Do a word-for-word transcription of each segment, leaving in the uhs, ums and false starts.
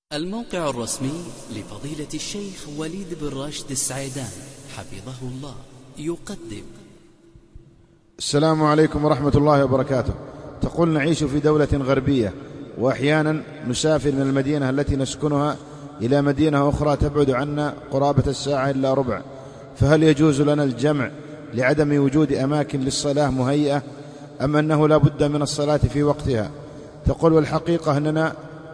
الموقع الرسمي لفضيلة الشيخ وليد بن راشد السعيدان حفظه الله يقدم. السلام عليكم ورحمة الله وبركاته. تقول: نعيش في دولة غربية وأحيانا نسافر من المدينة التي نسكنها إلى مدينة أخرى تبعد عنا قرابة الساعة إلا ربع، فهل يجوز لنا الجمع لعدم وجود أماكن للصلاة مهيئة أم أنه لا بد من الصلاة في وقتها؟ تقول: والحقيقة أننا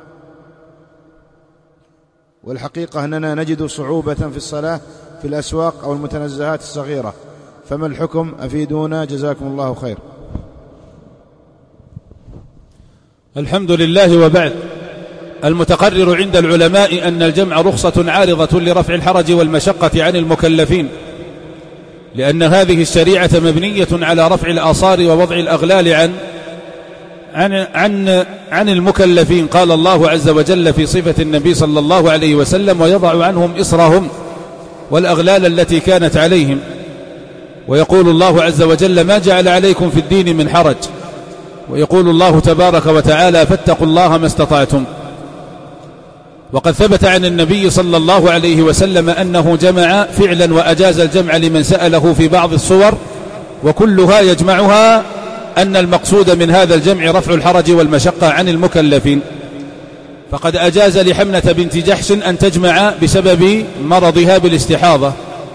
والحقيقة أننا نجد صعوبة في الصلاة في الأسواق أو المتنزهات الصغيرة، فما الحكم؟ أفيدونا جزاكم الله خير. الحمد لله، وبعد. المتقرر عند العلماء أن الجمع رخصة عارضة لرفع الحرج والمشقة عن المكلفين، لأن هذه الشريعة مبنية على رفع الآصار ووضع الأغلال عن عن عن عن المكلفين. قال الله عز وجل في صفة النبي صلى الله عليه وسلم: ويضع عنهم إصرهم والأغلال التي كانت عليهم. ويقول الله عز وجل: ما جعل عليكم في الدين من حرج. ويقول الله تبارك وتعالى: فاتقوا الله ما استطعتم. وقد ثبت عن النبي صلى الله عليه وسلم أنه جمع فعلا وأجاز الجمع لمن سأله في بعض الصور، وكلها يجمعها أن المقصود من هذا الجمع رفع الحرج والمشقة عن المكلفين. فقد أجاز لحمنة بنت جحش أن تجمع بسبب مرضها بالاستحاضة،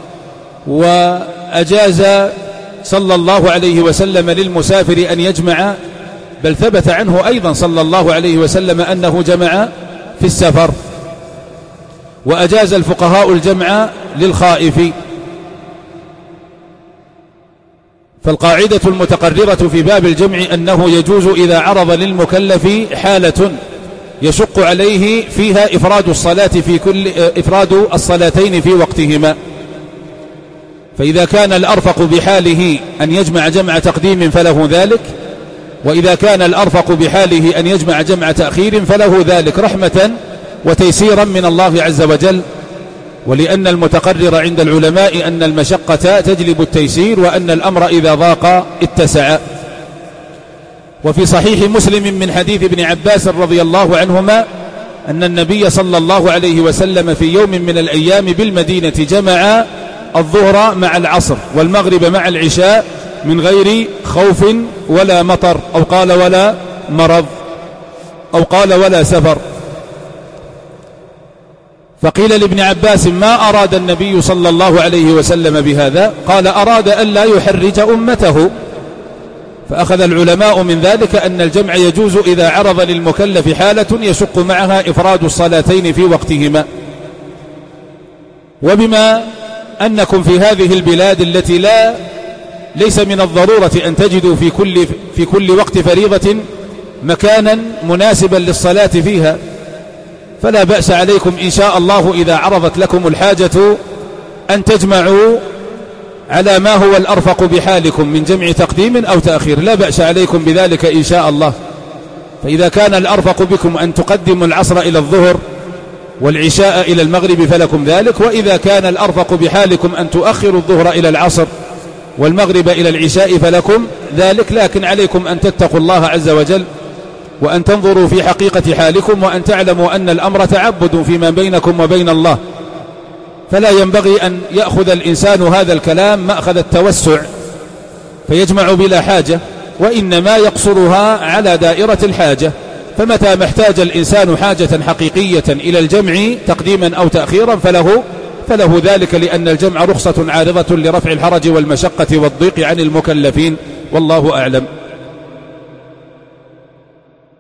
وأجاز صلى الله عليه وسلم للمسافر أن يجمع، بل ثبت عنه أيضا صلى الله عليه وسلم أنه جمع في السفر. وأجاز الفقهاء الجمع للخائف. فالقاعدة المتقررة في باب الجمع أنه يجوز إذا عرض للمكلف حالة يشق عليه فيها إفراد الصلاة في كل إفراد الصلاتين في وقتهما. فإذا كان الأرفق بحاله أن يجمع جمع تقديم فله ذلك، وإذا كان الأرفق بحاله أن يجمع جمع تأخير فله ذلك، رحمة وتيسيرا من الله عز وجل. ولأن المتقرر عند العلماء أن المشقة تجلب التيسير، وأن الأمر إذا ضاق اتسع. وفي صحيح مسلم من حديث ابن عباس رضي الله عنهما أن النبي صلى الله عليه وسلم في يوم من الأيام بالمدينة جمع الظهر مع العصر والمغرب مع العشاء من غير خوف ولا مطر، أو قال ولا مرض، أو قال ولا سفر. فقيل لابن عباس: ما أراد النبي صلى الله عليه وسلم بهذا؟ قال: أراد أن لا يحرج أمته. فأخذ العلماء من ذلك أن الجمع يجوز إذا عرض للمكلف حالة يشق معها إفراد الصلاتين في وقتهما. وبما أنكم في هذه البلاد التي لا ليس من الضرورة أن تجدوا في كل, في كل وقت فريضة مكانا مناسبا للصلاة فيها، فلا بأس عليكم إن شاء الله إذا عرضت لكم الحاجة أن تجمعوا على ما هو الأرفق بحالكم من جمع تقديم أو تأخير، لا بأس عليكم بذلك إن شاء الله. فإذا كان الأرفق بكم أن تقدموا العصر إلى الظهر والعشاء إلى المغرب فلكم ذلك، وإذا كان الأرفق بحالكم أن تؤخروا الظهر إلى العصر والمغرب إلى العشاء فلكم ذلك. لكن عليكم أن تتقوا الله عز وجل، وأن تنظروا في حقيقة حالكم، وأن تعلموا أن الأمر تعبد فيما بينكم وبين الله. فلا ينبغي أن يأخذ الإنسان هذا الكلام مأخذ التوسع فيجمع بلا حاجة، وإنما يقصرها على دائرة الحاجة. فمتى ما احتاج الإنسان حاجة حقيقية إلى الجمع تقديما أو تأخيرا فله, فله ذلك، لأن الجمع رخصة عارضة لرفع الحرج والمشقة والضيق عن المكلفين، والله أعلم.